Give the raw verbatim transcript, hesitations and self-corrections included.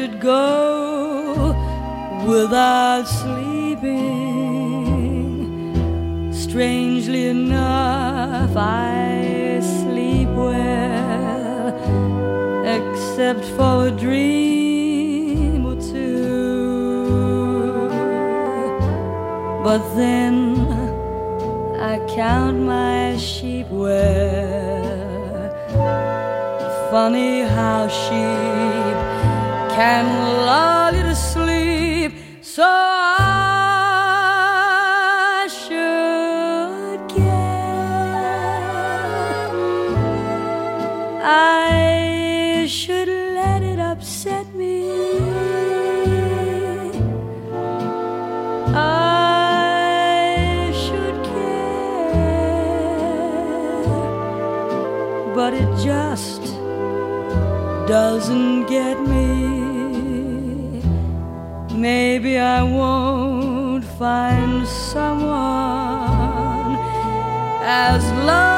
should go without sleeping. Strangely enough, I sleep well, except for a dream or two. But then I count my sheep well. Funny how sheep can lull you to sleep. So I should care. I should let it upset me. I should care, but it just doesn't get me. Maybe I won't find someone as loving